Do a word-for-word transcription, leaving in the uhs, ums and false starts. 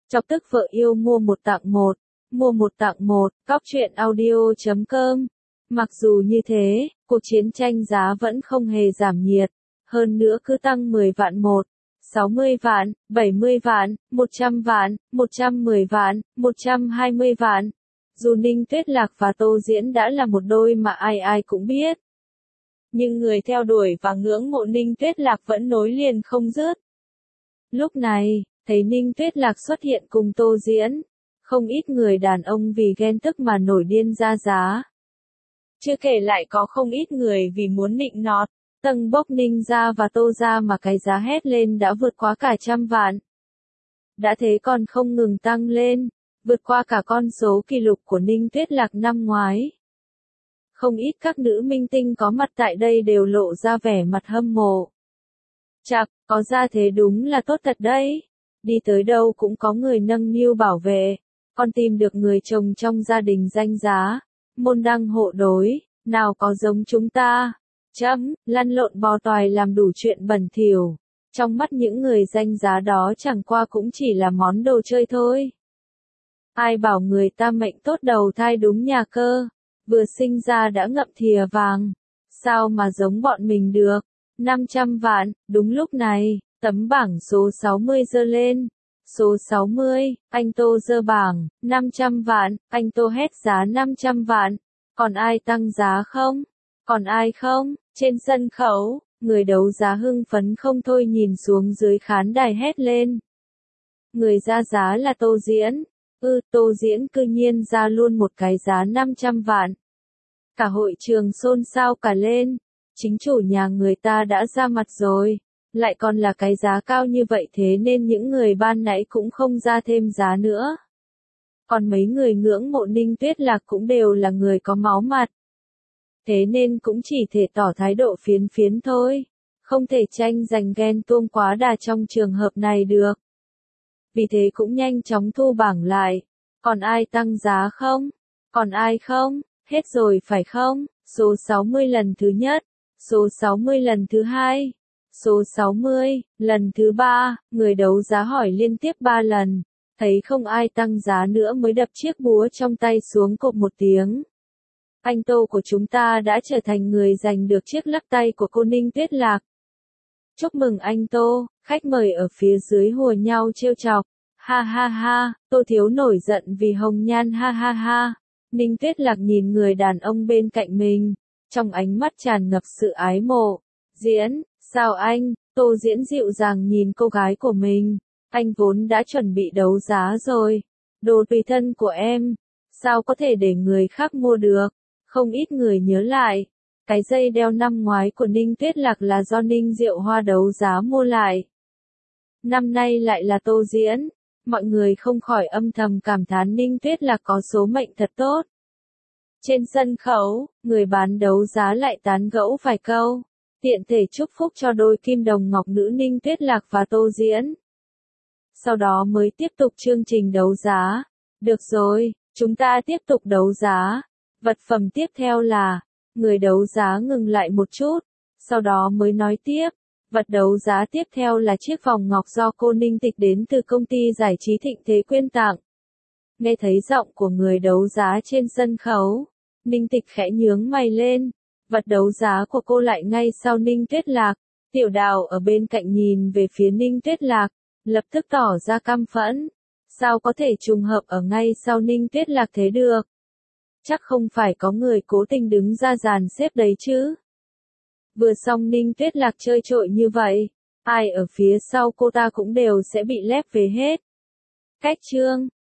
Chọc tức vợ yêu mua một tặng một, mua một tặng một, cóc truyện audio chấm com. Mặc dù như thế, cuộc chiến tranh giá vẫn không hề giảm nhiệt, hơn nữa cứ tăng mười vạn một, sáu mươi vạn, bảy mươi vạn, một trăm vạn, một trăm mười vạn, một trăm hai mươi vạn. Dù Ninh Tuyết Lạc và Tô Diễn đã là một đôi mà ai ai cũng biết. Nhưng người theo đuổi và ngưỡng mộ Ninh Tuyết Lạc vẫn nối liền không dứt. Lúc này, thấy Ninh Tuyết Lạc xuất hiện cùng Tô Diễn, không ít người đàn ông vì ghen tức mà nổi điên ra giá. Chưa kể lại có không ít người vì muốn nịnh nọt, tâng bốc Ninh gia và Tô gia mà cái giá hét lên đã vượt quá cả trăm vạn. Đã thế còn không ngừng tăng lên, vượt qua cả con số kỷ lục của Ninh Tuyết Lạc năm ngoái. Không ít các nữ minh tinh có mặt tại đây đều lộ ra vẻ mặt hâm mộ. Chạc, có ra thế đúng là tốt thật đấy. Đi tới đâu cũng có người nâng niu bảo vệ, còn tìm được người chồng trong gia đình danh giá, môn đăng hộ đối, nào có giống chúng ta. Chấm, lăn lộn bò toài làm đủ chuyện bẩn thỉu. Trong mắt những người danh giá đó chẳng qua cũng chỉ là món đồ chơi thôi. Ai bảo người ta mệnh tốt đầu thai đúng nhà cơ, vừa sinh ra đã ngậm thìa vàng, sao mà giống bọn mình được. năm trăm vạn, đúng lúc này, tấm bảng số sáu mươi giơ lên. Số sáu mươi, anh Tô giơ bảng, năm trăm vạn, anh Tô hét giá năm trăm vạn. Còn ai tăng giá không? Còn ai không? Trên sân khấu, người đấu giá hưng phấn không thôi nhìn xuống dưới khán đài hét lên. Người ra giá là Tô Diễn. Ừ, Tô Diễn cư nhiên ra luôn một cái giá năm trăm vạn. Cả hội trường xôn xao cả lên. Chính chủ nhà người ta đã ra mặt rồi, lại còn là cái giá cao như vậy, thế nên những người ban nãy cũng không ra thêm giá nữa. Còn mấy người ngưỡng mộ Ninh Tuyết Lạc cũng đều là người có máu mặt. Thế nên cũng chỉ thể tỏ thái độ phiến phiến thôi, không thể tranh giành ghen tuông quá đà trong trường hợp này được. Vì thế cũng nhanh chóng thu bảng lại. Còn ai tăng giá không? Còn ai không? Hết rồi phải không? Số sáu mươi lần thứ nhất, số sáu mươi lần thứ hai, số sáu mươi, lần thứ ba, người đấu giá hỏi liên tiếp ba lần, thấy không ai tăng giá nữa mới đập chiếc búa trong tay xuống cộp một tiếng. Anh Tô của chúng ta đã trở thành người giành được chiếc lắc tay của cô Ninh Tuyết Lạc. Chúc mừng anh Tô, khách mời ở phía dưới hùa nhau trêu chọc. Ha ha ha, Tô Thiếu nổi giận vì hồng nhan ha ha ha. Ninh Tuyết Lạc nhìn người đàn ông bên cạnh mình, trong ánh mắt tràn ngập sự ái mộ. Diễn, sao anh? Tô Diễn dịu dàng nhìn cô gái của mình. Anh vốn đã chuẩn bị đấu giá rồi. Đồ tùy thân của em, sao có thể để người khác mua được? Không ít người nhớ lại, cái dây đeo năm ngoái của Ninh Tuyết Lạc là do Ninh Diệu Hoa đấu giá mua lại. Năm nay lại là Tô Diễn. Mọi người không khỏi âm thầm cảm thán Ninh Tuyết Lạc có số mệnh thật tốt. Trên sân khấu, người bán đấu giá lại tán gẫu vài câu, tiện thể chúc phúc cho đôi kim đồng ngọc nữ Ninh Tuyết Lạc và Tô Diễn. Sau đó mới tiếp tục chương trình đấu giá. Được rồi, chúng ta tiếp tục đấu giá. Vật phẩm tiếp theo là, người đấu giá ngừng lại một chút, sau đó mới nói tiếp. Vật đấu giá tiếp theo là chiếc vòng ngọc do cô Ninh Tịch đến từ công ty giải trí Thịnh Thế quyên tặng. Nghe thấy giọng của người đấu giá trên sân khấu, Ninh Tịch khẽ nhướng mày lên. Vật đấu giá của cô lại ngay sau Ninh Tuyết Lạc. Tiểu Đào ở bên cạnh nhìn về phía Ninh Tuyết Lạc, lập tức tỏ ra căm phẫn. Sao có thể trùng hợp ở ngay sau Ninh Tuyết Lạc thế được? Chắc không phải có người cố tình đứng ra dàn xếp đấy chứ? Vừa xong Ninh Tuyết Lạc chơi trội như vậy, ai ở phía sau cô ta cũng đều sẽ bị lép về hết. Cách chương